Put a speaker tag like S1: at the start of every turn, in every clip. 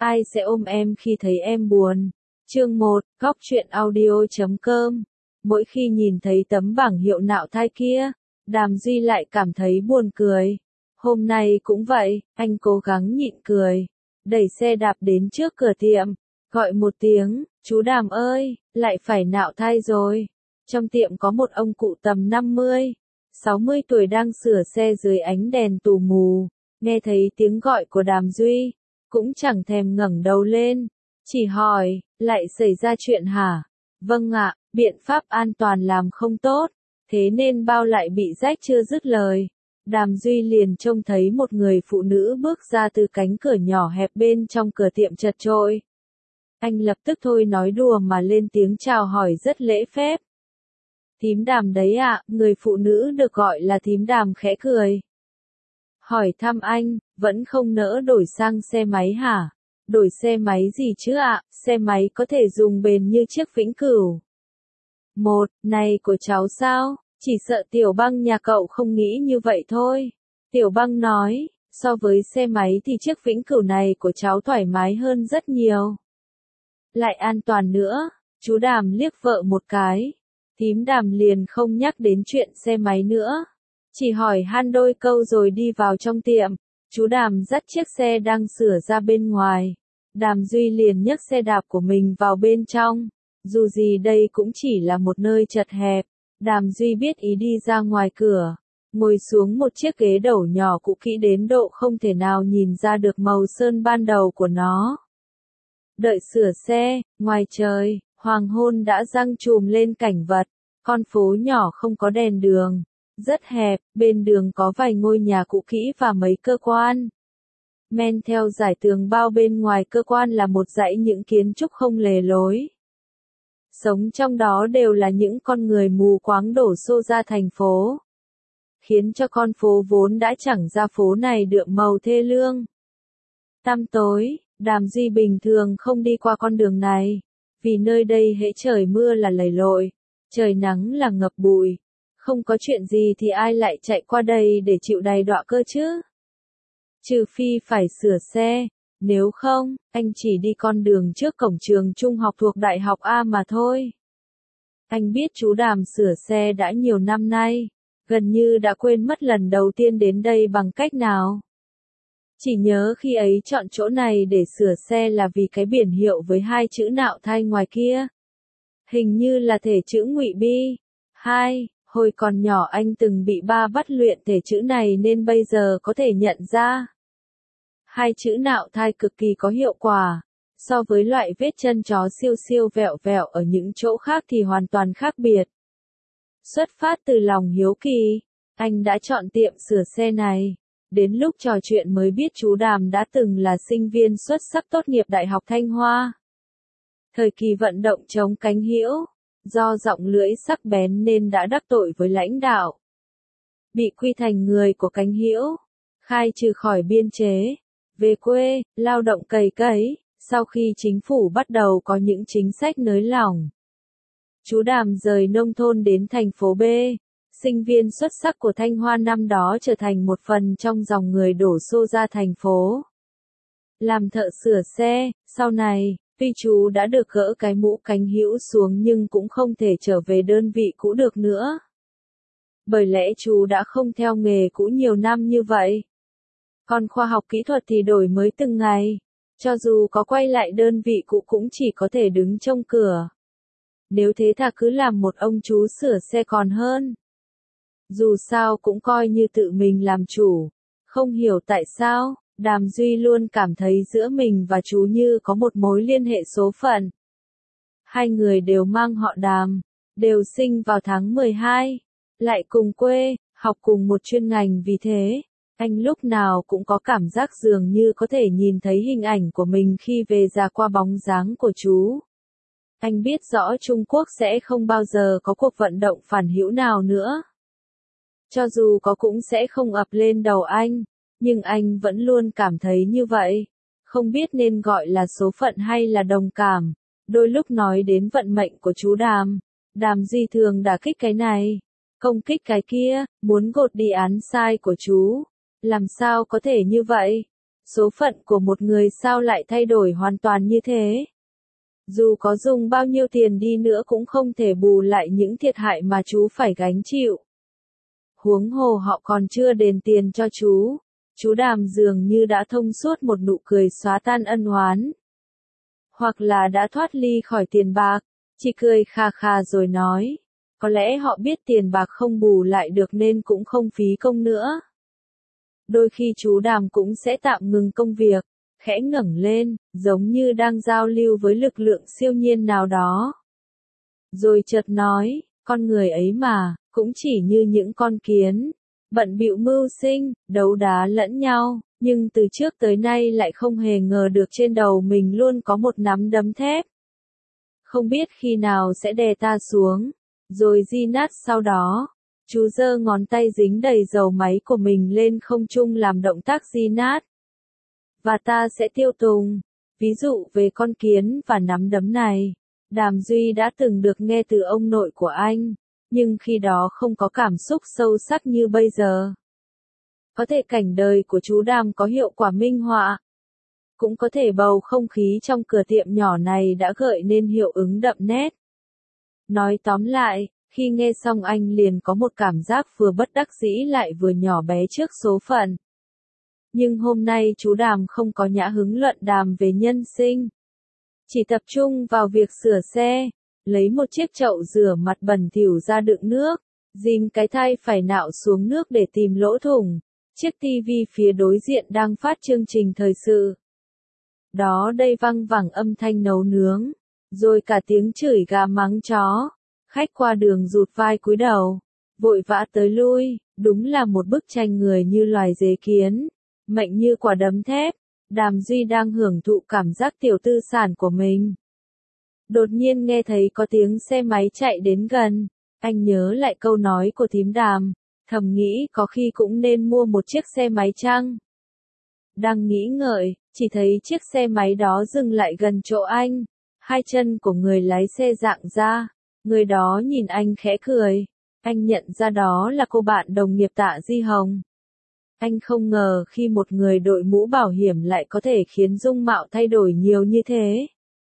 S1: Ai sẽ ôm em khi thấy em buồn? Chương 1, Góc truyện audio.com. Mỗi khi nhìn thấy tấm bảng hiệu nạo thai kia, Đàm Duy lại cảm thấy buồn cười. Hôm nay cũng vậy, anh cố gắng nhịn cười, đẩy xe đạp đến trước cửa tiệm, gọi một tiếng, chú Đàm ơi, lại phải nạo thai rồi. Trong tiệm có một ông cụ tầm 50, 60 tuổi đang sửa xe dưới ánh đèn tù mù, nghe thấy tiếng gọi của Đàm Duy, cũng chẳng thèm ngẩng đầu lên, chỉ hỏi, lại xảy ra chuyện hả? Vâng ạ, biện pháp an toàn làm không tốt, thế nên bao lại bị rách. Chưa dứt lời, Đàm Duy liền trông thấy một người phụ nữ bước ra từ cánh cửa nhỏ hẹp bên trong cửa tiệm chật chội. Anh lập tức thôi nói đùa mà lên tiếng chào hỏi rất lễ phép. Thím Đàm đấy ạ, người phụ nữ được gọi là thím Đàm khẽ cười. Hỏi thăm anh, vẫn không nỡ đổi sang xe máy hả? Đổi xe máy gì chứ ạ, xe máy có thể dùng bền như chiếc Vĩnh Cửu. Một, này của cháu sao? Chỉ sợ Tiểu Băng nhà cậu không nghĩ như vậy thôi. Tiểu Băng nói, so với xe máy thì chiếc Vĩnh Cửu này của cháu thoải mái hơn rất nhiều. Lại an toàn nữa, chú Đàm liếc vợ một cái. Thím Đàm liền không nhắc đến chuyện xe máy nữa. Chỉ hỏi han đôi câu rồi đi vào trong tiệm. Chú Đàm dắt chiếc xe đang sửa ra bên ngoài. Đàm Duy liền nhấc xe đạp của mình vào bên trong. Dù gì đây cũng chỉ là một nơi chật hẹp. Đàm Duy biết ý đi ra ngoài cửa. Ngồi xuống một chiếc ghế đầu nhỏ cũ kỹ đến độ không thể nào nhìn ra được màu sơn ban đầu của nó. Đợi sửa xe, ngoài trời, hoàng hôn đã giăng trùm lên cảnh vật. Con phố nhỏ không có đèn đường. Rất hẹp, bên đường có vài ngôi nhà cũ kỹ và mấy cơ quan. Men theo dải tường bao bên ngoài cơ quan là một dãy những kiến trúc không lề lối. Sống trong đó đều là những con người mù quáng đổ xô ra thành phố. Khiến cho con phố vốn đã chẳng ra phố này đượm màu thê lương. Tăm tối, Đàm Duy bình thường không đi qua con đường này. Vì nơi đây hễ trời mưa là lầy lội, trời nắng là ngập bụi. Không có chuyện gì thì ai lại chạy qua đây để chịu đầy đọa cơ chứ? Trừ phi phải sửa xe, nếu không, anh chỉ đi con đường trước cổng trường trung học thuộc Đại học A mà thôi. Anh biết chú Đàm sửa xe đã nhiều năm nay, gần như đã quên mất lần đầu tiên đến đây bằng cách nào. Chỉ nhớ khi ấy chọn chỗ này để sửa xe là vì cái biển hiệu với hai chữ nạo thai ngoài kia. Hình như là thể chữ Ngụy Bi. 2. Hồi còn nhỏ anh từng bị ba bắt luyện thể chữ này nên bây giờ có thể nhận ra. Hai chữ nạo thai cực kỳ có hiệu quả. So với loại vết chân chó siêu siêu vẹo vẹo ở những chỗ khác thì hoàn toàn khác biệt. Xuất phát từ lòng hiếu kỳ, anh đã chọn tiệm sửa xe này. Đến lúc trò chuyện mới biết chú Đàm đã từng là sinh viên xuất sắc tốt nghiệp Đại học Thanh Hoa. Thời kỳ vận động chống cánh hữu, do giọng lưỡi sắc bén nên đã đắc tội với lãnh đạo. Bị quy thành người của cánh hữu, khai trừ khỏi biên chế, về quê, lao động cày cấy, sau khi chính phủ bắt đầu có những chính sách nới lỏng. Chú Đàm rời nông thôn đến thành phố B, sinh viên xuất sắc của Thanh Hoa năm đó trở thành một phần trong dòng người đổ xô ra thành phố. Làm thợ sửa xe, sau này, tuy chú đã được gỡ cái mũ cánh hữu xuống nhưng cũng không thể trở về đơn vị cũ được nữa. Bởi lẽ chú đã không theo nghề cũ nhiều năm như vậy. Còn khoa học kỹ thuật thì đổi mới từng ngày. Cho dù có quay lại đơn vị cũ cũng chỉ có thể đứng trông cửa. Nếu thế thà cứ làm một ông chú sửa xe còn hơn. Dù sao cũng coi như tự mình làm chủ. Không hiểu tại sao, Đàm Duy luôn cảm thấy giữa mình và chú như có một mối liên hệ số phận. Hai người đều mang họ Đàm, đều sinh vào tháng 12, lại cùng quê, học cùng một chuyên ngành vì thế, anh lúc nào cũng có cảm giác dường như có thể nhìn thấy hình ảnh của mình khi về già qua bóng dáng của chú. Anh biết rõ Trung Quốc sẽ không bao giờ có cuộc vận động phản hữu nào nữa. Cho dù có cũng sẽ không ập lên đầu anh, nhưng anh vẫn luôn cảm thấy như vậy. Không biết nên gọi là số phận hay là đồng cảm. Đôi lúc nói đến vận mệnh của chú Đàm, Đàm Duy thường đả kích cái này, công kích cái kia, muốn gột đi án sai của chú. Làm sao có thể như vậy? Số phận của một người sao lại thay đổi hoàn toàn như thế? Dù có dùng bao nhiêu tiền đi nữa cũng không thể bù lại những thiệt hại mà chú phải gánh chịu. Huống hồ họ còn chưa đền tiền cho chú. Chú Đàm dường như đã thông suốt, một nụ cười xóa tan ân oán. Hoặc là đã thoát ly khỏi tiền bạc, chỉ cười kha kha rồi nói. Có lẽ họ biết tiền bạc không bù lại được nên cũng không phí công nữa. Đôi khi chú Đàm cũng sẽ tạm ngừng công việc, khẽ ngẩng lên, giống như đang giao lưu với lực lượng siêu nhiên nào đó. Rồi chợt nói, con người ấy mà, cũng chỉ như những con kiến, bận bịu mưu sinh, đấu đá lẫn nhau, nhưng từ trước tới nay lại không hề ngờ được trên đầu mình luôn có một nắm đấm thép. Không biết khi nào sẽ đè ta xuống, rồi di nát sau đó. Chú giơ ngón tay dính đầy dầu máy của mình lên không trung làm động tác di nát. Và ta sẽ tiêu tùng. Ví dụ về con kiến và nắm đấm này, Đàm Duy đã từng được nghe từ ông nội của anh, nhưng khi đó không có cảm xúc sâu sắc như bây giờ. Có thể cảnh đời của chú Đàm có hiệu quả minh họa. Cũng có thể bầu không khí trong cửa tiệm nhỏ này đã gợi nên hiệu ứng đậm nét. Nói tóm lại, khi nghe xong anh liền có một cảm giác vừa bất đắc dĩ lại vừa nhỏ bé trước số phận. Nhưng hôm nay chú Đàm không có nhã hứng luận đàm về nhân sinh. Chỉ tập trung vào việc sửa xe, lấy một chiếc chậu rửa mặt bẩn thỉu ra đựng nước, dìm cái thay phải nạo xuống nước để tìm lỗ thủng. Chiếc tivi phía đối diện đang phát chương trình thời sự. Đó đây văng vẳng âm thanh nấu nướng, rồi cả tiếng chửi gà mắng chó. Khách qua đường rụt vai cúi đầu, vội vã tới lui, đúng là một bức tranh người như loài dế kiến, mệnh như quả đấm thép. Đàm Duy đang hưởng thụ cảm giác tiểu tư sản của mình. Đột nhiên nghe thấy có tiếng xe máy chạy đến gần, anh nhớ lại câu nói của thím Đàm, thầm nghĩ có khi cũng nên mua một chiếc xe máy chăng. Đang nghĩ ngợi, chỉ thấy chiếc xe máy đó dừng lại gần chỗ anh, hai chân của người lái xe dạng ra. Người đó nhìn anh khẽ cười. Anh nhận ra đó là cô bạn đồng nghiệp Tạ Di Hồng. Anh không ngờ khi một người đội mũ bảo hiểm lại có thể khiến dung mạo thay đổi nhiều như thế.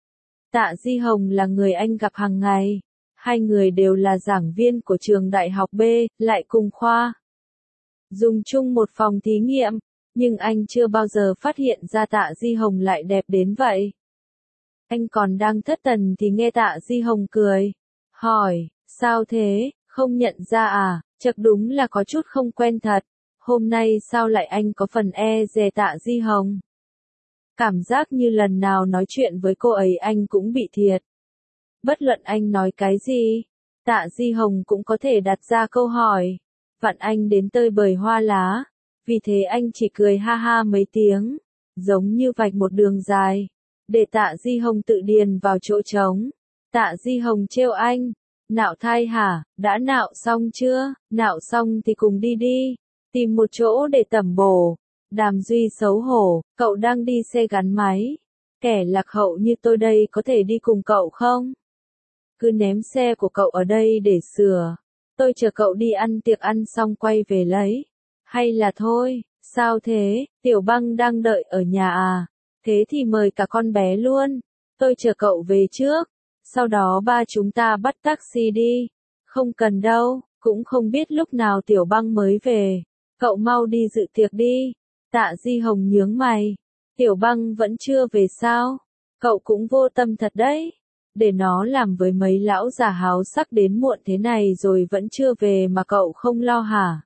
S1: Tạ Di Hồng là người anh gặp hàng ngày. Hai người đều là giảng viên của trường đại học B, lại cùng khoa. Dùng chung một phòng thí nghiệm, nhưng anh chưa bao giờ phát hiện ra Tạ Di Hồng lại đẹp đến vậy. Anh còn đang thất thần thì nghe Tạ Di Hồng cười. Hỏi, sao thế, không nhận ra à, chắc đúng là có chút không quen thật. Hôm nay sao lại anh có phần e dè Tạ Di Hồng? Cảm giác như lần nào nói chuyện với cô ấy anh cũng bị thiệt. Bất luận anh nói cái gì, Tạ Di Hồng cũng có thể đặt ra câu hỏi. Vặn anh đến tơi bời hoa lá. Vì thế anh chỉ cười ha ha mấy tiếng, giống như vạch một đường dài, để Tạ Di Hồng tự điền vào chỗ trống. Tạ Di Hồng trêu anh, nạo thai hả, đã nạo xong chưa, nạo xong thì cùng đi đi, tìm một chỗ để tẩm bổ. Đàm Duy xấu hổ, cậu đang đi xe gắn máy, kẻ lạc hậu như tôi đây có thể đi cùng cậu không? Cứ ném xe của cậu ở đây để sửa, tôi chờ cậu đi ăn tiệc ăn xong quay về lấy. Hay là thôi, sao thế, Tiểu Băng đang đợi ở nhà à, thế thì mời cả con bé luôn, tôi chờ cậu về trước. Sau đó ba chúng ta bắt taxi đi. Không cần đâu, cũng không biết lúc nào Tiểu Băng mới về. Cậu mau đi dự tiệc đi. Tạ Di Hồng nhướng mày. Tiểu Băng vẫn chưa về sao? Cậu cũng vô tâm thật đấy. Để nó làm với mấy lão già háo sắc đến muộn thế này rồi vẫn chưa về mà cậu không lo hả?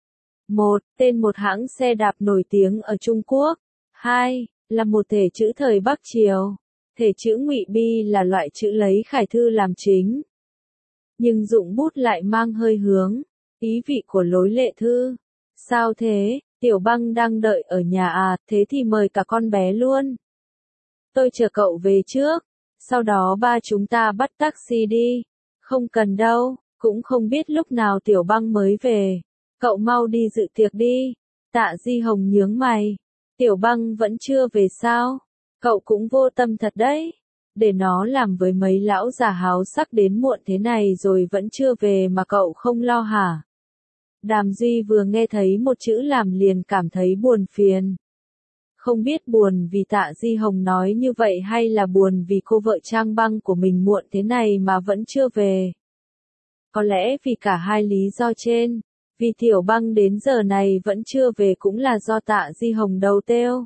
S1: 1. Tên một hãng xe đạp nổi tiếng ở Trung Quốc. 2. Là một thể chữ thời Bắc Triều. Thể chữ Ngụy Bi là loại chữ lấy khải thư làm chính. Nhưng dụng bút lại mang hơi hướng, ý vị của lối lệ thư. Sao thế, Tiểu Băng đang đợi ở nhà à, thế thì mời cả con bé luôn. Tôi chờ cậu về trước, sau đó ba chúng ta bắt taxi đi. Không cần đâu, cũng không biết lúc nào Tiểu Băng mới về. Cậu mau đi dự tiệc đi. Tạ Di Hồng nhướng mày. Tiểu Băng vẫn chưa về sao? Cậu cũng vô tâm thật đấy. Để nó làm với mấy lão già háo sắc đến muộn thế này rồi vẫn chưa về mà cậu không lo hả? Đàm Duy vừa nghe thấy một chữ làm liền cảm thấy buồn phiền. Không biết buồn vì Tạ Di Hồng nói như vậy hay là buồn vì cô vợ Trang Băng của mình muộn thế này mà vẫn chưa về. Có lẽ vì cả hai lý do trên, vì Tiểu Băng đến giờ này vẫn chưa về cũng là do Tạ Di Hồng đầu têu.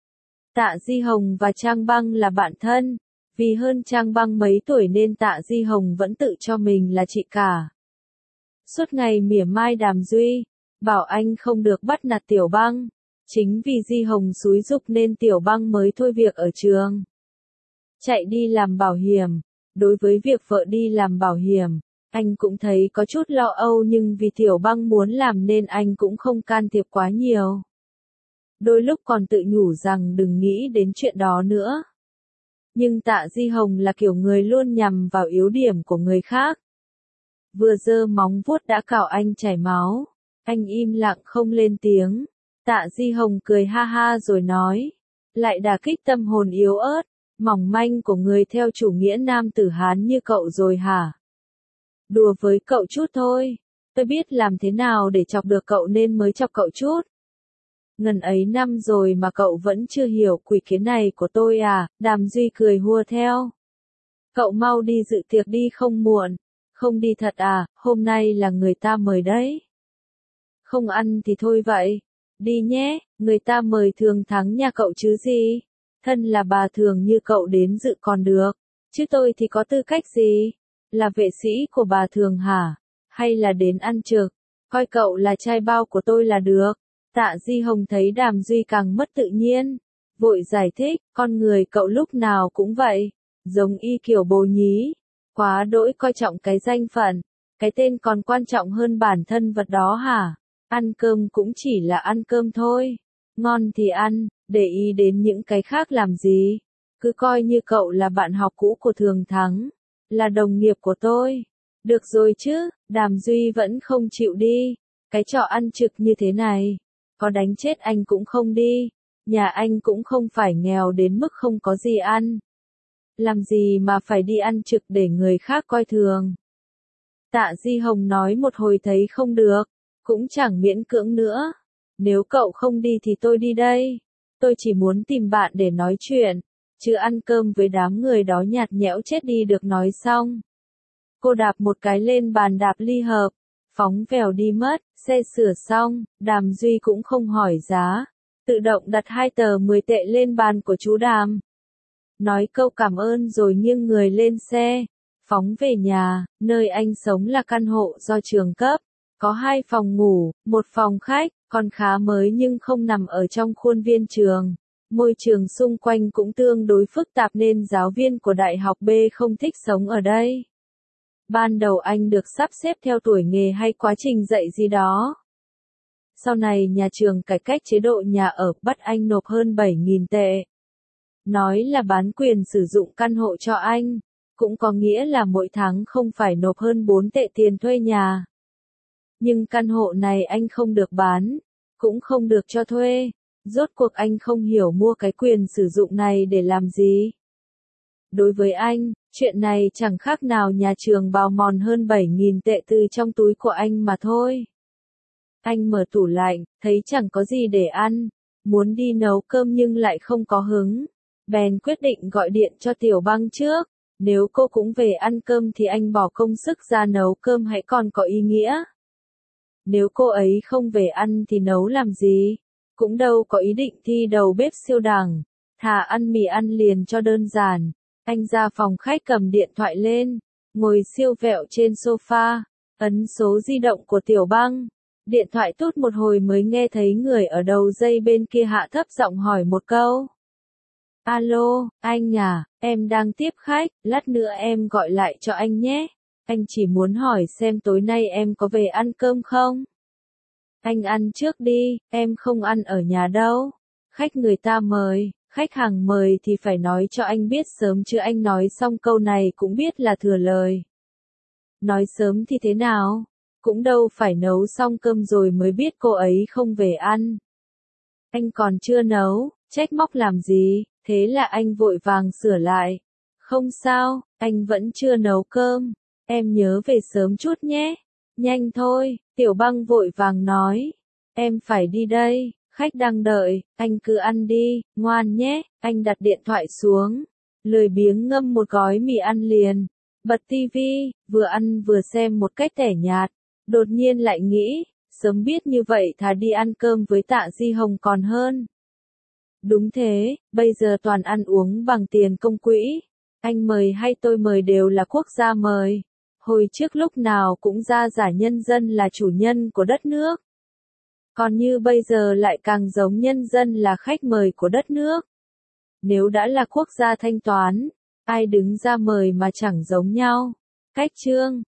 S1: Tạ Di Hồng và Trang Băng là bạn thân, vì hơn Trang Băng mấy tuổi nên Tạ Di Hồng vẫn tự cho mình là chị cả. Suốt ngày mỉa mai Đàm Duy, bảo anh không được bắt nạt Tiểu Băng. Chính vì Di Hồng xúi giục nên Tiểu Băng mới thôi việc ở trường. Chạy đi làm bảo hiểm. Đối với việc vợ đi làm bảo hiểm, anh cũng thấy có chút lo âu nhưng vì Tiểu Băng muốn làm nên anh cũng không can thiệp quá nhiều. Đôi lúc còn tự nhủ rằng đừng nghĩ đến chuyện đó nữa. Nhưng Tạ Di Hồng là kiểu người luôn nhằm vào yếu điểm của người khác. Vừa giơ móng vuốt đã cào anh chảy máu. Anh im lặng không lên tiếng. Tạ Di Hồng cười ha ha rồi nói. Lại đả kích tâm hồn yếu ớt, mỏng manh của người theo chủ nghĩa nam tử Hán như cậu rồi hả? Đùa với cậu chút thôi. Tôi biết làm thế nào để chọc được cậu nên mới chọc cậu chút. Ngần ấy năm rồi mà cậu vẫn chưa hiểu quỷ kế này của tôi à? Đàm Duy cười hùa theo. Cậu mau đi dự tiệc đi không muộn. Không đi thật à, hôm nay là người ta mời đấy. Không ăn thì thôi vậy. Đi nhé, người ta mời Thường Thắng nhà cậu chứ gì. Thân là bà Thường như cậu đến dự còn được. Chứ tôi thì có tư cách gì? Là vệ sĩ của bà Thường hả? Hay là đến ăn trực? Coi cậu là trai bao của tôi là được. Tạ Di Hồng thấy Đàm Duy càng mất tự nhiên. Vội giải thích, con người cậu lúc nào cũng vậy. Giống y kiểu bồ nhí. Quá đỗi coi trọng cái danh phận. Cái tên còn quan trọng hơn bản thân vật đó hả? Ăn cơm cũng chỉ là ăn cơm thôi. Ngon thì ăn, để ý đến những cái khác làm gì. Cứ coi như cậu là bạn học cũ của Thường Thắng. Là đồng nghiệp của tôi. Được rồi chứ, Đàm Duy vẫn không chịu đi. Cái trò ăn trực như thế này. Có đánh chết anh cũng không đi. Nhà anh cũng không phải nghèo đến mức không có gì ăn. Làm gì mà phải đi ăn trực để người khác coi thường. Tạ Di Hồng nói một hồi thấy không được. Cũng chẳng miễn cưỡng nữa. Nếu cậu không đi thì tôi đi đây. Tôi chỉ muốn tìm bạn để nói chuyện. Chứ ăn cơm với đám người đó nhạt nhẽo chết đi được nói xong. Cô đạp một cái lên bàn đạp ly hợp. Phóng vèo đi mất, xe sửa xong, Đàm Duy cũng không hỏi giá. Tự động đặt 2 tờ 10 tệ lên bàn của chú Đàm. Nói câu cảm ơn rồi nghiêng người lên xe. Phóng về nhà, nơi anh sống là căn hộ do trường cấp. Có 2 phòng ngủ, 1 phòng khách, còn khá mới nhưng không nằm ở trong khuôn viên trường. Môi trường xung quanh cũng tương đối phức tạp nên giáo viên của Đại học B không thích sống ở đây. Ban đầu anh được sắp xếp theo tuổi nghề hay quá trình dạy gì đó. Sau này nhà trường cải cách chế độ nhà ở, bắt anh nộp hơn 7.000 tệ. Nói là bán quyền sử dụng căn hộ cho anh, cũng có nghĩa là mỗi tháng không phải nộp hơn 4 tệ tiền thuê nhà. Nhưng căn hộ này anh không được bán, cũng không được cho thuê. Rốt cuộc anh không hiểu mua cái quyền sử dụng này để làm gì. Đối với anh, chuyện này chẳng khác nào nhà trường bào mòn hơn 7.000 tệ từ trong túi của anh mà thôi. Anh mở tủ lạnh, thấy chẳng có gì để ăn, muốn đi nấu cơm nhưng lại không có hứng. Bèn quyết định gọi điện cho Tiểu Băng trước, nếu cô cũng về ăn cơm thì anh bỏ công sức ra nấu cơm hãy còn có ý nghĩa. Nếu cô ấy không về ăn thì nấu làm gì? Cũng đâu có ý định thi đầu bếp siêu đẳng, thà ăn mì ăn liền cho đơn giản. Anh ra phòng khách cầm điện thoại lên, ngồi siêu vẹo trên sofa, ấn số di động của Tiểu Băng. Điện thoại tút một hồi mới nghe thấy người ở đầu dây bên kia hạ thấp giọng hỏi một câu. Alo, anh à, em đang tiếp khách, lát nữa em gọi lại cho anh nhé. Anh chỉ muốn hỏi xem tối nay em có về ăn cơm không? Anh ăn trước đi, em không ăn ở nhà đâu. Khách người ta mời, khách hàng mời thì phải nói cho anh biết sớm chứ anh nói xong câu này cũng biết là thừa lời. Nói sớm thì thế nào? Cũng đâu phải nấu xong cơm rồi mới biết cô ấy không về ăn. Anh còn chưa nấu, trách móc làm gì, thế là anh vội vàng sửa lại. Không sao, anh vẫn chưa nấu cơm, em nhớ về sớm chút nhé. Nhanh thôi, Tiểu Băng vội vàng nói. Em phải đi đây, Khách đang đợi, anh cứ ăn đi, ngoan nhé. Anh đặt điện thoại xuống, lười biếng ngâm một gói mì ăn liền. Bật tivi, vừa ăn vừa xem một cách tẻ nhạt. Đột nhiên lại nghĩ, sớm biết như vậy thà đi ăn cơm với Tạ Di Hồng còn hơn. Đúng thế, bây giờ toàn ăn uống bằng tiền công quỹ. Anh mời hay tôi mời đều là quốc gia mời. Hồi trước lúc nào cũng ra giả nhân dân là chủ nhân của đất nước. Còn như bây giờ lại càng giống nhân dân là khách mời của đất nước. Nếu đã là quốc gia thanh toán, ai đứng ra mời mà chẳng giống nhau. Cách chương